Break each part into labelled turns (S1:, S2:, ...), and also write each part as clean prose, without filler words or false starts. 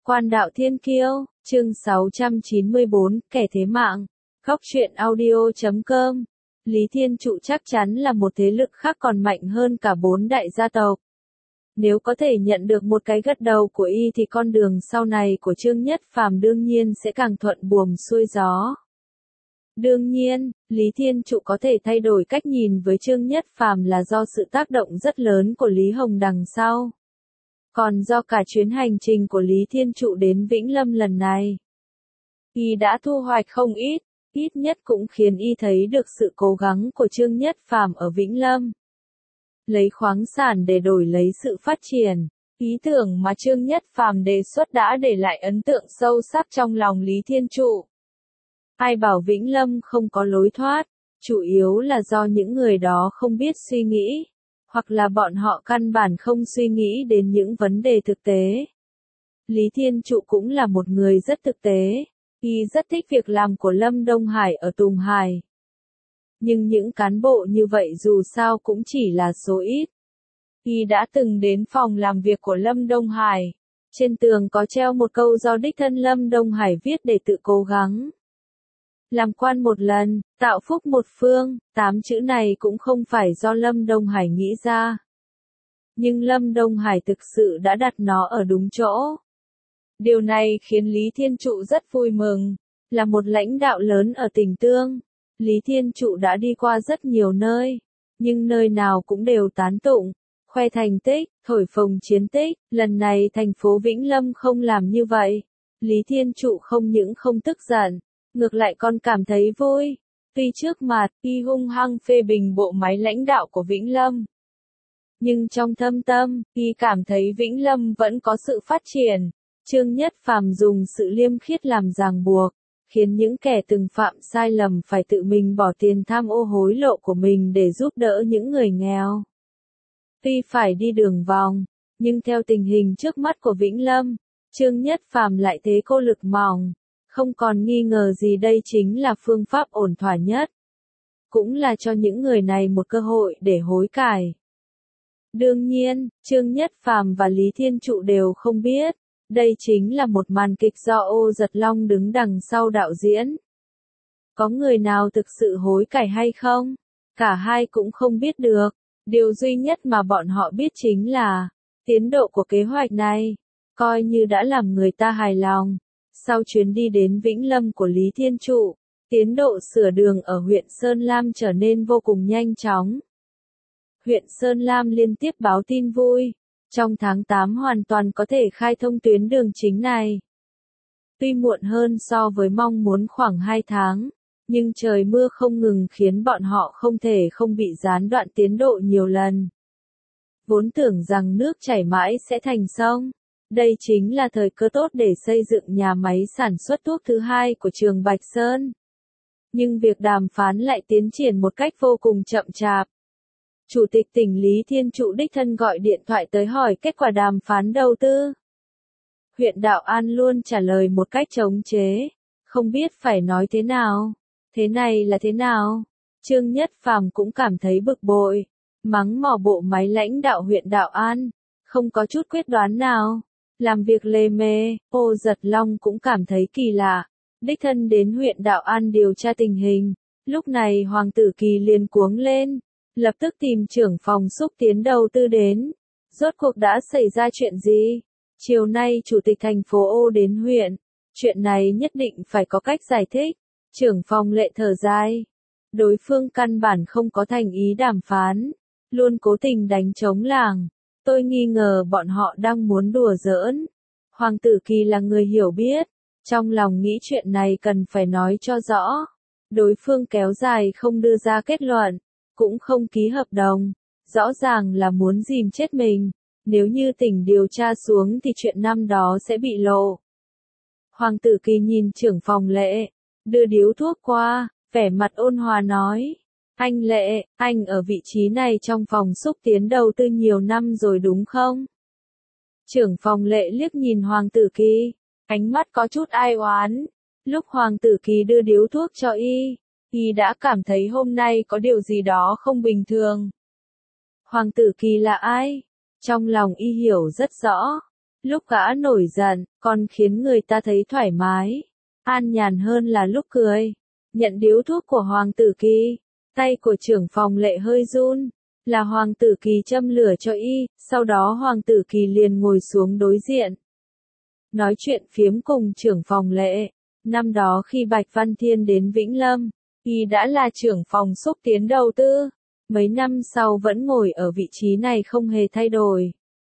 S1: Quan đạo thiên kiêu, chương 694, kẻ thế mạng. Góc truyện audio.com. Lý Thiên Trụ chắc chắn là một thế lực khác còn mạnh hơn cả 4 đại gia tộc. Nếu có thể nhận được một cái gật đầu của y thì con đường sau này của Trương Nhất Phàm đương nhiên sẽ càng thuận buồm xuôi gió. Đương nhiên, Lý Thiên Trụ có thể thay đổi cách nhìn với Trương Nhất Phàm là do sự tác động rất lớn của Lý Hồng đằng sau. Còn do cả chuyến hành trình của Lý Thiên Trụ đến Vĩnh Lâm lần này, y đã thu hoạch không ít nhất cũng khiến y thấy được sự cố gắng của Trương Nhất Phàm ở Vĩnh Lâm. Lấy khoáng sản để đổi lấy sự phát triển, ý tưởng mà Trương Nhất Phàm đề xuất đã để lại ấn tượng sâu sắc trong lòng Lý Thiên Trụ. Ai bảo Vĩnh Lâm không có lối thoát, chủ yếu là do những người đó không biết suy nghĩ, hoặc là bọn họ căn bản không suy nghĩ đến những vấn đề thực tế. Lý Thiên Trụ cũng là một người rất thực tế, y rất thích việc làm của Lâm Đông Hải ở Tùng Hải. Nhưng những cán bộ như vậy dù sao cũng chỉ là số ít. Y đã từng đến phòng làm việc của Lâm Đông Hải. Trên tường có treo một câu do đích thân Lâm Đông Hải viết để tự cố gắng. Làm quan một lần, tạo phúc một phương, 8 chữ này cũng không phải do Lâm Đông Hải nghĩ ra. Nhưng Lâm Đông Hải thực sự đã đặt nó ở đúng chỗ. Điều này khiến Lý Thiên Trụ rất vui mừng. Là một lãnh đạo lớn ở tỉnh Tương, Lý Thiên Trụ đã đi qua rất nhiều nơi, nhưng nơi nào cũng đều tán tụng, khoe thành tích, thổi phồng chiến tích. Lần này thành phố Vĩnh Lâm không làm như vậy. Lý Thiên Trụ không những không tức giận, ngược lại còn cảm thấy vui. Tuy trước mặt, y hung hăng phê bình bộ máy lãnh đạo của Vĩnh Lâm, nhưng trong thâm tâm, y cảm thấy Vĩnh Lâm vẫn có sự phát triển. Trương Nhất Phàm dùng sự liêm khiết làm ràng buộc, khiến những kẻ từng phạm sai lầm phải tự mình bỏ tiền tham ô hối lộ của mình để giúp đỡ những người nghèo. Tuy phải đi đường vòng, nhưng theo tình hình trước mắt của Vĩnh Lâm, Trương Nhất Phàm lại thế cô lực mỏng. Không còn nghi ngờ gì đây chính là phương pháp ổn thỏa nhất. Cũng là cho những người này một cơ hội để hối cải. Đương nhiên, Trương Nhất Phàm và Lý Thiên Trụ đều không biết, đây chính là một màn kịch do Ô Giật Long đứng đằng sau đạo diễn. Có người nào thực sự hối cải hay không? Cả hai cũng không biết được. Điều duy nhất mà bọn họ biết chính là tiến độ của kế hoạch này, coi như đã làm người ta hài lòng. Sau chuyến đi đến Vĩnh Lâm của Lý Thiên Trụ, tiến độ sửa đường ở huyện Sơn Lam trở nên vô cùng nhanh chóng. Huyện Sơn Lam liên tiếp báo tin vui, trong tháng 8 hoàn toàn có thể khai thông tuyến đường chính này. Tuy muộn hơn so với mong muốn khoảng 2 tháng, nhưng trời mưa không ngừng khiến bọn họ không thể không bị gián đoạn tiến độ nhiều lần. Vốn tưởng rằng nước chảy mãi sẽ thành sông. Đây chính là thời cơ tốt để xây dựng nhà máy sản xuất thuốc thứ hai của trường Bạch Sơn. Nhưng việc đàm phán lại tiến triển một cách vô cùng chậm chạp. Chủ tịch tỉnh Lý Thiên Trụ đích thân gọi điện thoại tới hỏi kết quả đàm phán đầu tư. Huyện Đạo An luôn trả lời một cách chống chế, không biết phải nói thế nào. Thế này là thế nào? Trương Nhất Phàm cũng cảm thấy bực bội, mắng mỏ bộ máy lãnh đạo huyện Đạo An, không có chút quyết đoán nào. Làm việc lề mề, Ô Giật Long cũng cảm thấy kỳ lạ. Đích thân đến huyện Đạo An điều tra tình hình. Lúc này Hoàng Tử Kỳ liền cuống lên, lập tức tìm trưởng phòng xúc tiến đầu tư đến. Rốt cuộc đã xảy ra chuyện gì? Chiều nay chủ tịch thành phố Ô đến huyện. Chuyện này nhất định phải có cách giải thích. Trưởng phòng Lệ thở dài. Đối phương căn bản không có thành ý đàm phán, luôn cố tình đánh trống làng. Tôi nghi ngờ bọn họ đang muốn đùa giỡn. Hoàng Tử Kỳ là người hiểu biết, trong lòng nghĩ chuyện này cần phải nói cho rõ. Đối phương kéo dài không đưa ra kết luận, cũng không ký hợp đồng, rõ ràng là muốn dìm chết mình. Nếu như tỉnh điều tra xuống thì chuyện năm đó sẽ bị lộ. Hoàng Tử Kỳ nhìn trưởng phòng Lệ, đưa điếu thuốc qua, vẻ mặt ôn hòa nói. Anh Lệ, anh ở vị trí này trong phòng xúc tiến đầu tư nhiều năm rồi đúng không? Trưởng phòng Lệ liếc nhìn Hoàng Tử Kỳ, ánh mắt có chút ai oán. Lúc Hoàng Tử Kỳ đưa điếu thuốc cho y đã cảm thấy hôm nay có điều gì đó không bình thường. Hoàng Tử Kỳ là ai? Trong lòng y hiểu rất rõ. Lúc gã nổi giận, còn khiến người ta thấy thoải mái, an nhàn hơn là lúc cười. Nhận điếu thuốc của Hoàng tử Kỳ, tay của trưởng phòng Lệ hơi run, là Hoàng tử Kỳ châm lửa cho y, sau đó Hoàng tử Kỳ liền ngồi xuống đối diện. Nói chuyện phiếm cùng trưởng phòng Lệ. Năm đó khi Bạch Văn Thiên đến Vĩnh Lâm, y đã là trưởng phòng xúc tiến đầu tư. Mấy năm sau vẫn ngồi ở vị trí này không hề thay đổi.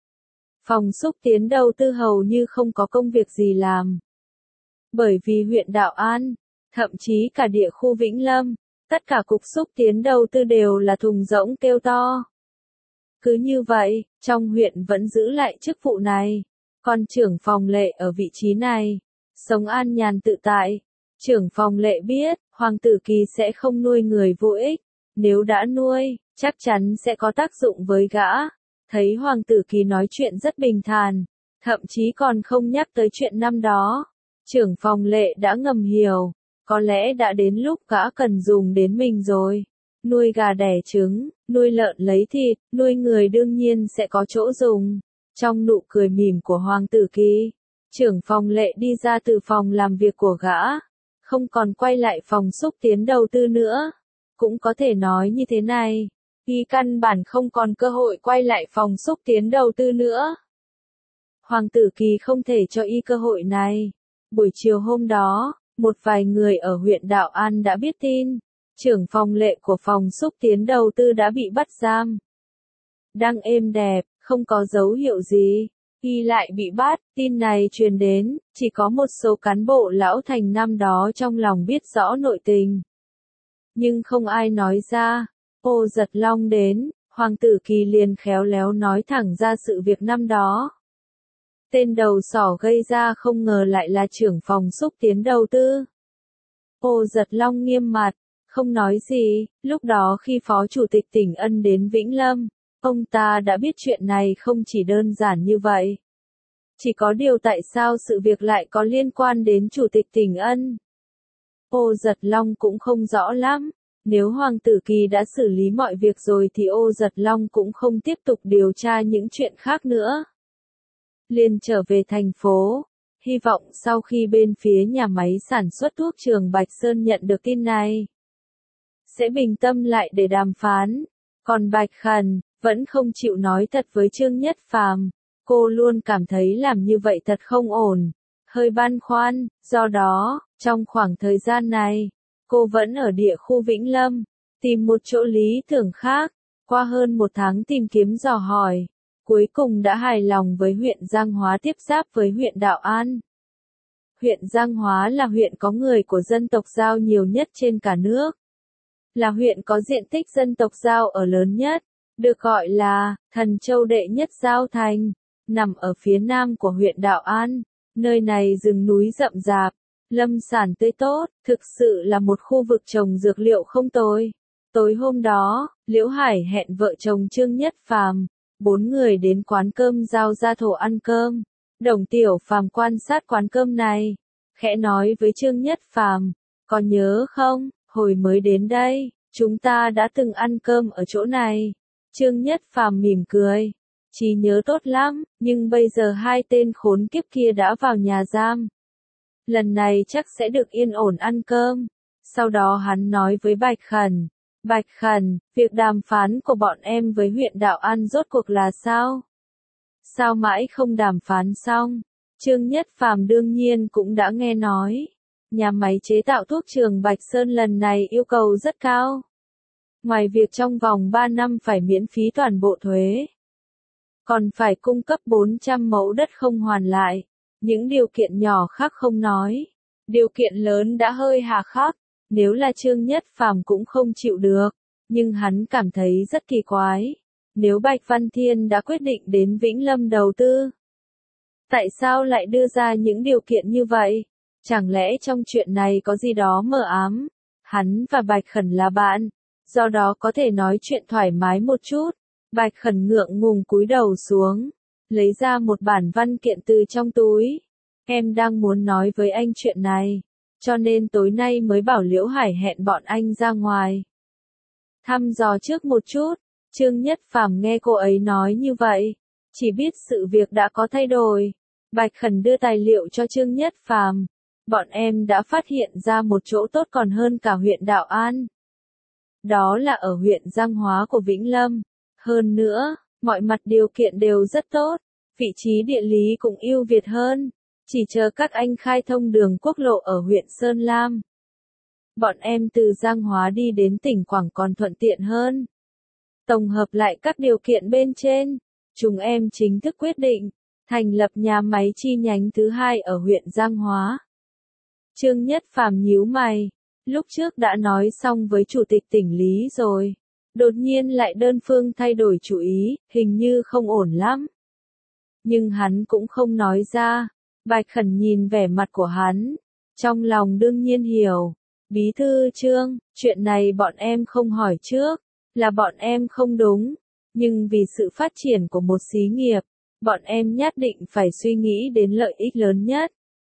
S1: Phòng xúc tiến đầu tư hầu như không có công việc gì làm. Bởi vì huyện Đạo An, thậm chí cả địa khu Vĩnh Lâm, tất cả cục xúc tiến đầu tư đều là thùng rỗng kêu to. Cứ như vậy, trong huyện vẫn giữ lại chức vụ này. Còn trưởng phòng Lệ ở vị trí này, sống an nhàn tự tại. Trưởng phòng Lệ biết, Hoàng tử Kỳ sẽ không nuôi người vô ích. Nếu đã nuôi, chắc chắn sẽ có tác dụng với gã. Thấy Hoàng tử Kỳ nói chuyện rất bình thản, thậm chí còn không nhắc tới chuyện năm đó. Trưởng phòng Lệ đã ngầm hiểu, có lẽ đã đến lúc gã cần dùng đến mình rồi. Nuôi gà đẻ trứng, nuôi lợn lấy thịt, nuôi người đương nhiên sẽ có chỗ dùng. Trong nụ cười mỉm của Hoàng tử Kỳ, trưởng phòng Lệ đi ra từ phòng làm việc của gã, không còn quay lại phòng xúc tiến đầu tư nữa. Cũng có thể nói như thế này, y căn bản không còn cơ hội quay lại phòng xúc tiến đầu tư nữa. Hoàng tử Kỳ không thể cho y cơ hội này. Buổi chiều hôm đó, một vài người ở huyện Đạo An đã biết tin, trưởng phòng Lệ của phòng xúc tiến đầu tư đã bị bắt giam. Đang êm đẹp, không có dấu hiệu gì, y lại bị bắt. Tin này truyền đến, chỉ có một số cán bộ lão thành năm đó trong lòng biết rõ nội tình. Nhưng không ai nói ra. Ô Giật Long đến, Hoàng tử Kỳ liền khéo léo nói thẳng ra sự việc năm đó. Tên đầu sỏ gây ra không ngờ lại là trưởng phòng xúc tiến đầu tư. Ô Giật Long nghiêm mặt, không nói gì. Lúc đó khi Phó Chủ tịch tỉnh Ân đến Vĩnh Lâm, ông ta đã biết chuyện này không chỉ đơn giản như vậy. Chỉ có điều tại sao sự việc lại có liên quan đến Chủ tịch tỉnh Ân? Ô Giật Long cũng không rõ lắm. Nếu Hoàng tử Kỳ đã xử lý mọi việc rồi thì Ô Giật Long cũng không tiếp tục điều tra những chuyện khác nữa. Liền trở về thành phố, hy vọng sau khi bên phía nhà máy sản xuất thuốc Trường Bạch Sơn nhận được tin này, sẽ bình tâm lại để đàm phán. Còn Bạch Khẩn, vẫn không chịu nói thật với Trương Nhất Phàm. Cô luôn cảm thấy làm như vậy thật không ổn, hơi băn khoăn, do đó, trong khoảng thời gian này, cô vẫn ở địa khu Vĩnh Lâm, tìm một chỗ lý tưởng khác. Qua hơn một tháng tìm kiếm dò hỏi, cuối cùng đã hài lòng với huyện Giang Hóa tiếp giáp với huyện Đạo An. Huyện Giang Hóa là huyện có người của dân tộc Dao nhiều nhất trên cả nước. Là huyện có diện tích dân tộc Dao ở lớn nhất, được gọi là Thần Châu đệ nhất Dao Thành, nằm ở phía nam của huyện Đạo An. Nơi này rừng núi rậm rạp, lâm sản tươi tốt, thực sự là một khu vực trồng dược liệu không tồi. Tối hôm đó, Liễu Hải hẹn vợ chồng Trương Nhất Phàm, 4 người đến quán cơm Giao Gia Thổ ăn cơm. Đồng Tiểu Phàm quan sát quán cơm này, khẽ nói với Trương Nhất Phàm, có nhớ không, hồi mới đến đây, chúng ta đã từng ăn cơm ở chỗ này. Trương Nhất Phàm mỉm cười, trí nhớ tốt lắm, nhưng bây giờ hai tên khốn kiếp kia đã vào nhà giam. Lần này chắc sẽ được yên ổn ăn cơm. Sau đó hắn nói với Bạch Khẩn, Bạch Khẩn, việc đàm phán của bọn em với huyện Đạo An rốt cuộc là sao? Sao mãi không đàm phán xong? Trương Nhất Phàm đương nhiên cũng đã nghe nói. Nhà máy chế tạo thuốc Trường Bạch Sơn lần này yêu cầu rất cao. Ngoài việc trong vòng 3 năm phải miễn phí toàn bộ thuế, còn phải cung cấp 400 mẫu đất không hoàn lại. Những điều kiện nhỏ khác không nói. Điều kiện lớn đã hơi hà khắc. Nếu là Trương Nhất Phàm cũng không chịu được. Nhưng hắn cảm thấy rất kỳ quái. Nếu Bạch Văn Thiên đã quyết định đến Vĩnh Lâm đầu tư, tại sao lại đưa ra những điều kiện như vậy? Chẳng lẽ trong chuyện này có gì đó mờ ám? Hắn và Bạch Khẩn là bạn, do đó có thể nói chuyện thoải mái một chút. Bạch Khẩn ngượng ngùng cúi đầu xuống, lấy ra một bản văn kiện từ trong túi. Em đang muốn nói với anh chuyện này, cho nên tối nay mới bảo Liễu Hải hẹn bọn anh ra ngoài. Thăm dò trước một chút. Trương Nhất Phàm nghe cô ấy nói như vậy, chỉ biết sự việc đã có thay đổi. Bạch Khẩn đưa tài liệu cho Trương Nhất Phàm. Bọn em đã phát hiện ra một chỗ tốt còn hơn cả huyện Đạo An. Đó là ở huyện Giang Hóa của Vĩnh Lâm. Hơn nữa, mọi mặt điều kiện đều rất tốt. Vị trí địa lý cũng ưu việt hơn. Chỉ chờ các anh khai thông đường quốc lộ ở huyện Sơn Lam. Bọn em từ Giang Hóa đi đến tỉnh Quảng còn thuận tiện hơn. Tổng hợp lại các điều kiện bên trên, chúng em chính thức quyết định thành lập nhà máy chi nhánh thứ 2 ở huyện Giang Hóa. Trương Nhất Phàm nhíu mày, lúc trước đã nói xong với chủ tịch tỉnh Lý rồi, đột nhiên lại đơn phương thay đổi chủ ý, hình như không ổn lắm. Nhưng hắn cũng không nói ra. Bạch Khẩn nhìn vẻ mặt của hắn, trong lòng đương nhiên hiểu. Bí thư Trương, chuyện này bọn em không hỏi trước, là bọn em không đúng, nhưng vì sự phát triển của một xí nghiệp, bọn em nhất định phải suy nghĩ đến lợi ích lớn nhất.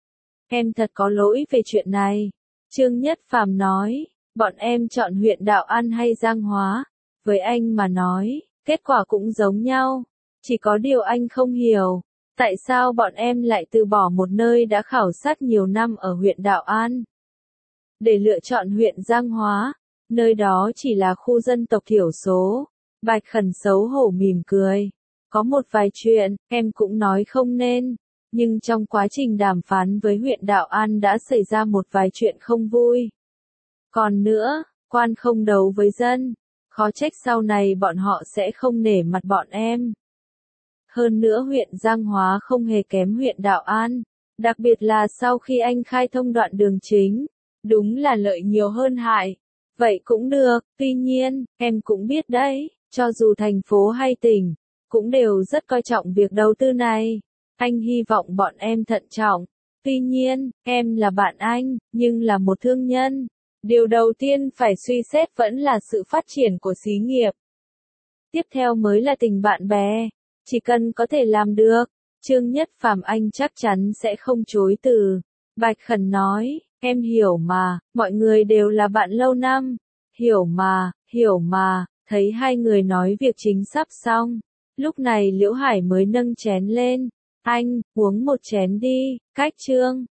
S1: Em thật có lỗi về chuyện này. Trương Nhất Phàm nói, bọn em chọn huyện Đạo An hay Giang Hóa, với anh mà nói, kết quả cũng giống nhau. Chỉ có điều anh không hiểu, tại sao bọn em lại từ bỏ một nơi đã khảo sát nhiều năm ở huyện Đạo An, để lựa chọn huyện Giang Hóa, nơi đó chỉ là khu dân tộc thiểu số. Bạch Khẩn xấu hổ mỉm cười. Có một vài chuyện, em cũng nói không nên, nhưng trong quá trình đàm phán với huyện Đạo An đã xảy ra một vài chuyện không vui. Còn nữa, quan không đấu với dân, khó trách sau này bọn họ sẽ không nể mặt bọn em. Hơn nữa huyện Giang Hóa không hề kém huyện Đạo An, đặc biệt là sau khi anh khai thông đoạn đường chính, đúng là lợi nhiều hơn hại. Vậy cũng được, tuy nhiên, em cũng biết đấy, cho dù thành phố hay tỉnh, cũng đều rất coi trọng việc đầu tư này. Anh hy vọng bọn em thận trọng. Tuy nhiên, em là bạn anh, nhưng là một thương nhân. Điều đầu tiên phải suy xét vẫn là sự phát triển của xí nghiệp. Tiếp theo mới là tình bạn bè. Chỉ cần có thể làm được, Trương Nhất Phàm anh chắc chắn sẽ không chối từ. Bạch Khẩn nói, em hiểu mà, mọi người đều là bạn lâu năm. Hiểu mà, thấy hai người nói việc chính sắp xong. Lúc này Liễu Hải mới nâng chén lên. Anh, uống một chén đi, cách Trương.